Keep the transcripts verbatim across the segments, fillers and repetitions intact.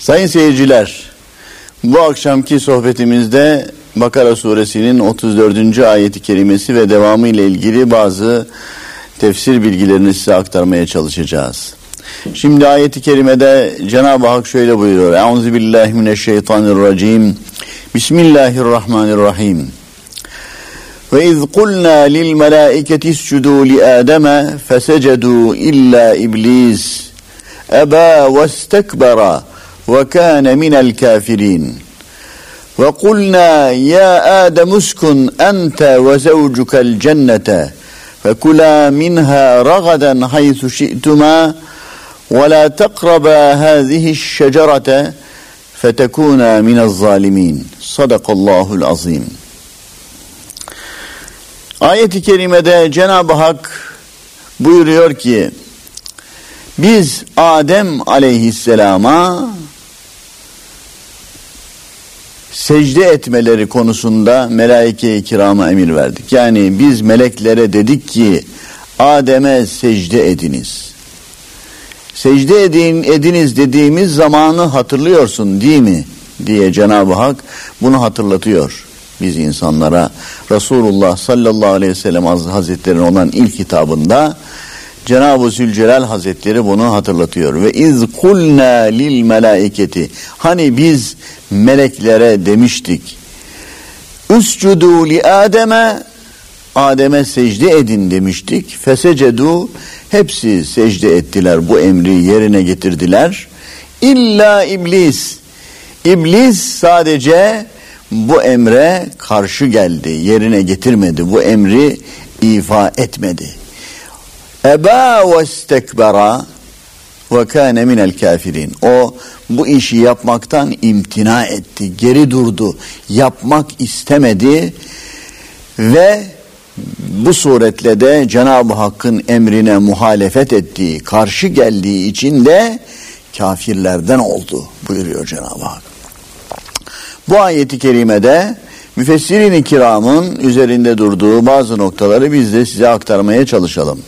Sayın seyirciler, bu akşamki sohbetimizde Bakara suresinin otuz dördüncü ayeti kerimesi ve devamı ile ilgili bazı tefsir bilgilerini size aktarmaya çalışacağız. Şimdi ayeti kerimede Cenab-ı Hak şöyle buyuruyor: Euzubillahimineşşeytanirracim. Bismillahirrahmanirrahim. Ve iz kulna lil melaiketi iscudu li Ademe fesecedu illa iblis eba vestekbera ve kâne minel kafirin. Ve kulna ya Adem uskun ente ve zevcukel cennete fekula minha ragadan haythu şi'tuma ve la teqraba hâzihi'ş şecerete fetekûna minez zalimin. Sadakallahul azim. Ayet-i kerimede Cenab-ı Hak buyuruyor ki, biz Adem aleyhisselama secde etmeleri konusunda melaike-i kirama emir verdik. Yani biz meleklere dedik ki Adem'e secde ediniz. Secde edin, ediniz dediğimiz zamanı hatırlıyorsun değil mi diye Cenab-ı Hak bunu hatırlatıyor biz insanlara. Resulullah sallallahu aleyhi ve sellem Hazretleri'nin olan ilk kitabında Cenab-ı Zülcelal Hazretleri bunu hatırlatıyor. Ve iz kulna lil melaiketi, hani biz meleklere demiştik, üscudu li Adem'e, Adem'e secde edin demiştik. Fesecedu, hepsi secde ettiler, bu emri yerine getirdiler. İlla iblis, iblis sadece bu emre karşı geldi, yerine getirmedi, bu emri ifa etmedi. Eba ve istekbera ve kâne minel kafirin. O bu işi yapmaktan imtina etti, geri durdu, yapmak istemedi ve bu suretle de Cenab-ı Hakk'ın emrine muhalefet ettiği, karşı geldiği için de kafirlerden oldu buyuruyor Cenab-ı Hak. Bu ayeti kerimede müfessirin-i kiramın üzerinde durduğu bazı noktaları biz de size aktarmaya çalışalım.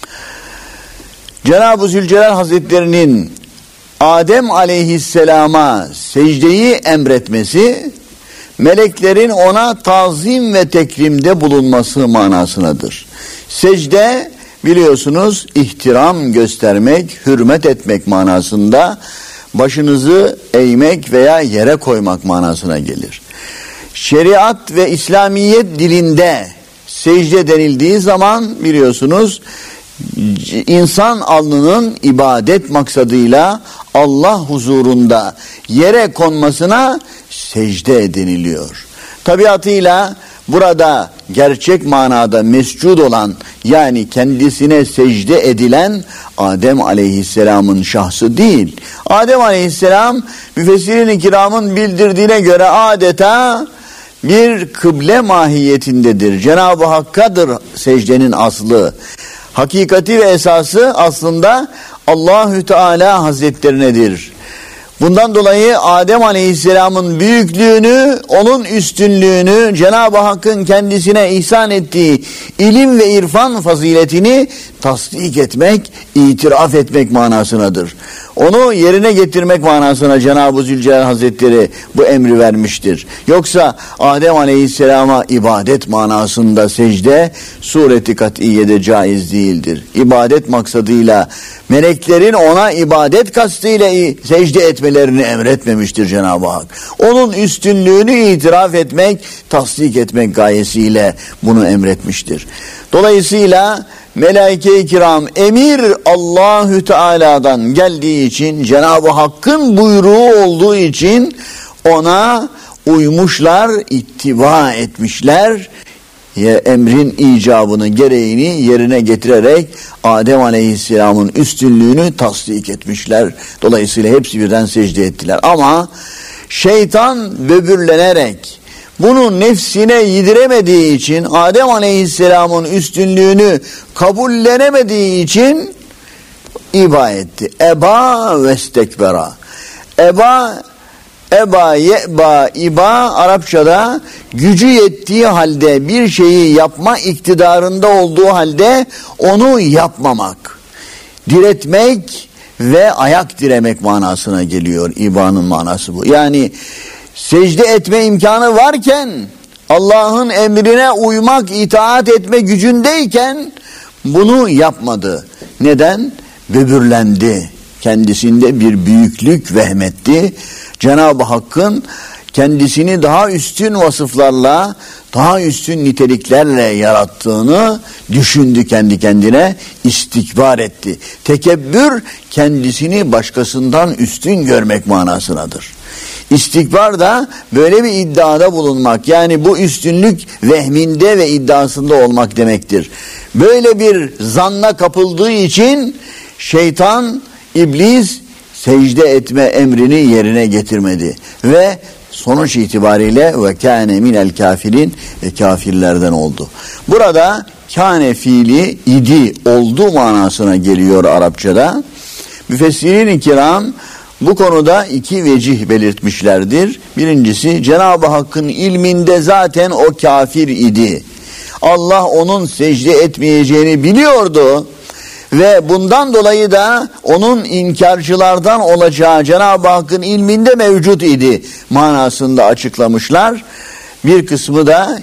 Cenab-ı Zülcelal Hazretlerinin Adem aleyhisselama secdeyi emretmesi, meleklerin ona tazim ve tekrimde bulunması manasındadır. Secde, biliyorsunuz, ihtiram göstermek, hürmet etmek manasında, başınızı eğmek veya yere koymak manasına gelir. Şeriat ve İslamiyet dilinde secde denildiği zaman biliyorsunuz, insan alnının ibadet maksadıyla Allah huzurunda yere konmasına secde deniliyor. Tabiatıyla burada gerçek manada mescud olan, yani kendisine secde edilen Adem aleyhisselamın şahsı değil. Adem aleyhisselam müfessirin-i kiramın bildirdiğine göre adeta bir kıble mahiyetindedir. Cenab-ı Hakk'adır secdenin aslı. Hakikati ve esası aslında Allahü Teala Hazretlerinedir. Bundan dolayı Adem Aleyhisselam'ın büyüklüğünü, onun üstünlüğünü, Cenab-ı Hakk'ın kendisine ihsan ettiği ilim ve irfan faziletini tasdik etmek, itiraf etmek manasınadır. Onu yerine getirmek manasına Cenab-ı Zülcelal Hazretleri bu emri vermiştir. Yoksa Adem Aleyhisselam'a ibadet manasında secde sureti kat'iyede caiz değildir. İbadet maksadıyla, meleklerin ona ibadet kastıyla secde etmelerini emretmemiştir Cenab-ı Hak. Onun üstünlüğünü itiraf etmek, tasdik etmek gayesiyle bunu emretmiştir. Dolayısıyla melaike-i kiram emir Allahü Teala'dan geldiği için, Cenab-ı Hakk'ın buyruğu olduğu için ona uymuşlar, ittiba etmişler. Emrin icabını, gereğini yerine getirerek Adem Aleyhisselam'ın üstünlüğünü tasdik etmişler. Dolayısıyla hepsi birden secde ettiler. Ama şeytan böbürlenerek, bunu nefsine yediremediği için, Adem Aleyhisselam'ın üstünlüğünü kabullenemediği için iba etti. Eba ve istekbera. Eba, eba, yeba, iba Arapçada gücü yettiği halde, bir şeyi yapma iktidarında olduğu halde onu yapmamak, diretmek ve ayak diremek manasına geliyor. İbanın manası bu. Yani secde etme imkanı varken, Allah'ın emrine uymak, itaat etme gücündeyken bunu yapmadı. Neden? Böbürlendi. Kendisinde bir büyüklük vehmetti. Cenab-ı Hakk'ın kendisini daha üstün vasıflarla, daha üstün niteliklerle yarattığını düşündü kendi kendine, istikbar etti. Tekebbür, kendisini başkasından üstün görmek manasınadır. İstikbar da böyle bir iddiada bulunmak, yani bu üstünlük vehminde ve iddiasında olmak demektir. Böyle bir zanna kapıldığı için şeytan, iblis secde etme emrini yerine getirmedi ve sonuç itibariyle ve kâne minel kafirin, ve kafirlerden oldu. Burada kâne fiili idi, oldu manasına geliyor Arapçada. Müfessirin-i kiram bu konuda iki vecih belirtmişlerdir. Birincisi, Cenab-ı Hakk'ın ilminde zaten o kafir idi. Allah onun secde etmeyeceğini biliyordu ve bundan dolayı da onun inkarcılardan olacağı Cenab-ı Hakk'ın ilminde mevcut idi manasında açıklamışlar. Bir kısmı da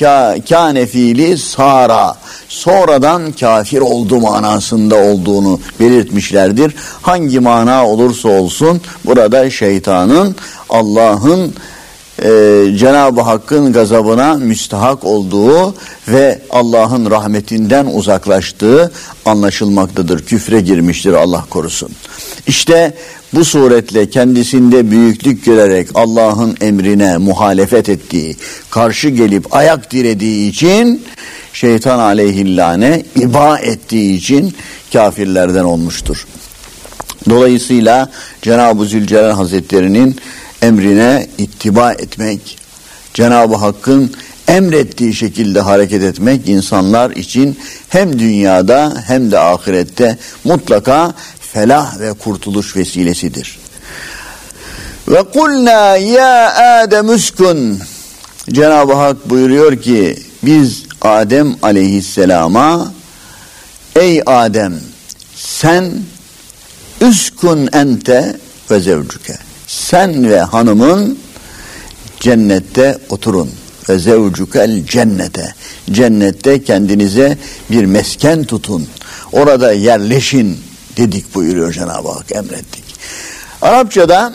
kâne fiili sara, sonradan kafir oldu manasında olduğunu belirtmişlerdir. Hangi mana olursa olsun burada şeytanın Allah'ın e, Cenab-ı Hakk'ın gazabına müstahak olduğu ve Allah'ın rahmetinden uzaklaştığı anlaşılmaktadır. Küfre girmiştir, Allah korusun. İşte bu suretle kendisinde büyüklük görerek Allah'ın emrine muhalefet ettiği, karşı gelip ayak dirediği için, şeytan aleyhillâne iba ettiği için kafirlerden olmuştur. Dolayısıyla Cenab-ı Zülcelal Hazretleri'nin emrine ittiba etmek, Cenab-ı Hakk'ın emrettiği şekilde hareket etmek insanlar için hem dünyada hem de ahirette mutlaka felah ve kurtuluş vesilesidir. Ve kulna ya Adem uskun, Cenab-ı Hak buyuruyor ki biz Adem aleyhisselama, ey Adem sen üskun ente ve zevcuke, sen ve hanımın cennette oturun ve zevcukel cennete, cennette kendinize bir mesken tutun, orada yerleşin dedik buyuruyor Cenab-ı Hak, emrettik. Arapçada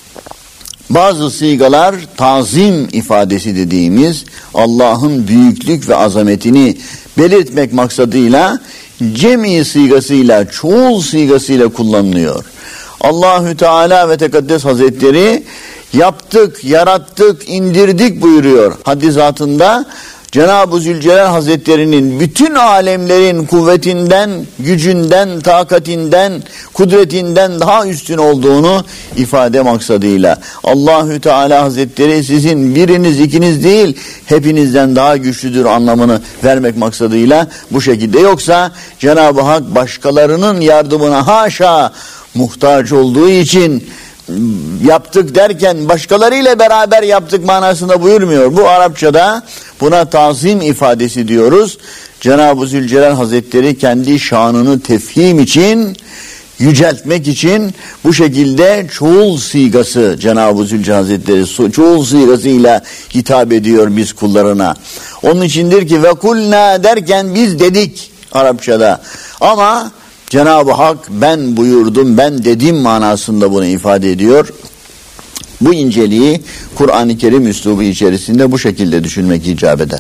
bazı sigalar tazim ifadesi dediğimiz Allah'ın büyüklük ve azametini belirtmek maksadıyla cemi sigasıyla, çoğul sigasıyla kullanılıyor. Allahü Teala ve Tekaddes Hazretleri yaptık, yarattık, indirdik buyuruyor. Hadisatında Cenab-ı Zülcelal Hazretleri'nin bütün alemlerin kuvvetinden, gücünden, takatinden, kudretinden daha üstün olduğunu ifade maksadıyla Allahü Teala Hazretleri sizin biriniz, ikiniz değil, hepinizden daha güçlüdür anlamını vermek maksadıyla bu şekilde. Yoksa Cenab-ı Hak başkalarının yardımına haşa muhtaç olduğu için yaptık derken başkalarıyla beraber yaptık manasında buyurmuyor. Bu Arapçada buna tazim ifadesi diyoruz. Cenab-ı Zülcelal Hazretleri kendi şanını tefhim için, yüceltmek için bu şekilde çoğul sigası, Cenab-ı Zülcelal Hazretleri çoğul sigasıyla hitap ediyor biz kullarına. Onun içindir ki ve kulna derken biz dedik Arapçada. Ama Cenab-ı Hak ben buyurdum, ben dedim manasında bunu ifade ediyor. Bu inceliği Kur'an-ı Kerim üslubu içerisinde bu şekilde düşünmek icap eder.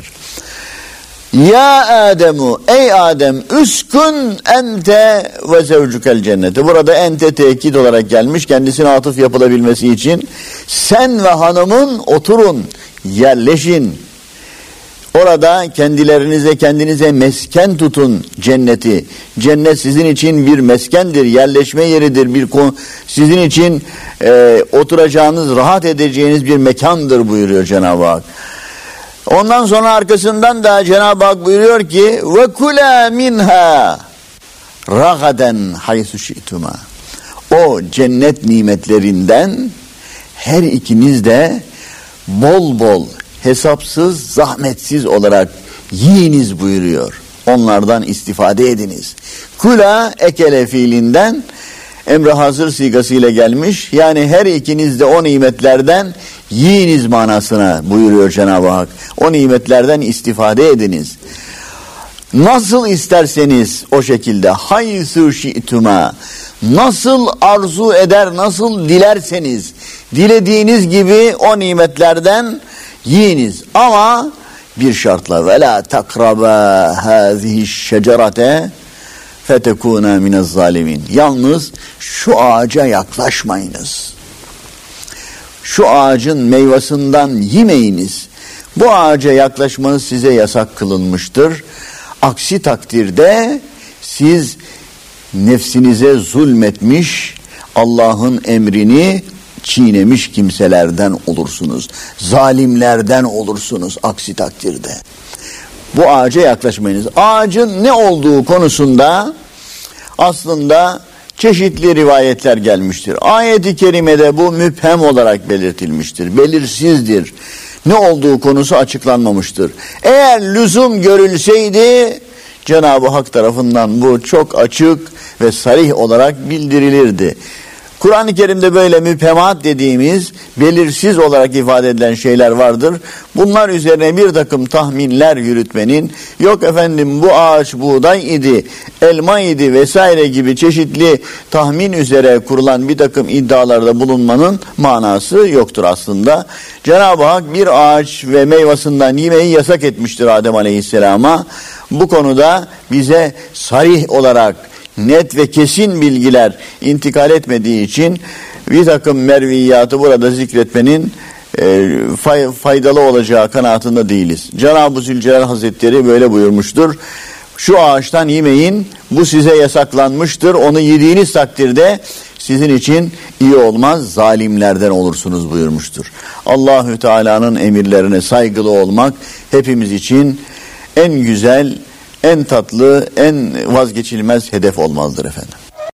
Ya Ademu, ey Adem, üskün ente ve zevcukel cennete. Burada ente tekit olarak gelmiş, kendisine atıf yapılabilmesi için. Sen ve hanımın oturun, yerleşin. Orada kendilerinize, kendinize mesken tutun cenneti. Cennet sizin için bir meskendir, yerleşme yeridir, bir sizin için e, oturacağınız, rahat edeceğiniz bir mekandır buyuruyor Cenab-ı Hak. Ondan sonra arkasından da Cenab-ı Hak buyuruyor ki ve kula minha ragaden haysu şi'tuma. O cennet nimetlerinden her ikiniz de bol bol, hesapsız, zahmetsiz olarak yiyiniz buyuruyor. Onlardan istifade ediniz. Kula ekele fiilinden emre hazır sigasıyla gelmiş. Yani her ikiniz de o nimetlerden yiyiniz manasına buyuruyor Cenab-ı Hak. O nimetlerden istifade ediniz. Nasıl isterseniz o şekilde, haysu şi'tuma, nasıl arzu eder, nasıl dilerseniz, dilediğiniz gibi o nimetlerden yiyiniz. Ama bir şartla, ve la takraba hazihi şecerete fetekuna minez zalimin. Yalnız şu ağaca yaklaşmayınız. Şu ağacın meyvasından yemeyiniz. Bu ağaca yaklaşmanız size yasak kılınmıştır. Aksi takdirde siz nefsinize zulmetmiş, Allah'ın emrini çiğnemiş kimselerden olursunuz. Zalimlerden olursunuz aksi takdirde. Bu ağaca yaklaşmayınız. Ağacın ne olduğu konusunda aslında çeşitli rivayetler gelmiştir. Ayet-i kerimede bu müphem olarak belirtilmiştir. Belirsizdir. Ne olduğu konusu açıklanmamıştır. Eğer lüzum görülseydi Cenab-ı Hak tarafından bu çok açık ve sarih olarak bildirilirdi. Kur'an-ı Kerim'de böyle müphemat dediğimiz belirsiz olarak ifade edilen şeyler vardır. Bunlar üzerine bir takım tahminler yürütmenin, yok efendim bu ağaç buğday idi, elma idi vesaire gibi çeşitli tahmin üzere kurulan bir takım iddialarda bulunmanın manası yoktur aslında. Cenab-ı Hak bir ağaç ve meyvasından yemeyi yasak etmiştir Adem Aleyhisselam'a. Bu konuda bize sarih olarak net ve kesin bilgiler intikal etmediği için bir takım merviyatı burada zikretmenin e, fay, faydalı olacağı kanaatinde değiliz. Cenab-ı Zülcelal Hazretleri böyle buyurmuştur. Şu ağaçtan yemeyin, bu size yasaklanmıştır. Onu yediğiniz takdirde sizin için iyi olmaz, zalimlerden olursunuz buyurmuştur. Allahü Teala'nın emirlerine saygılı olmak hepimiz için en güzel, en tatlı, en vazgeçilmez hedef olmalıdır efendim.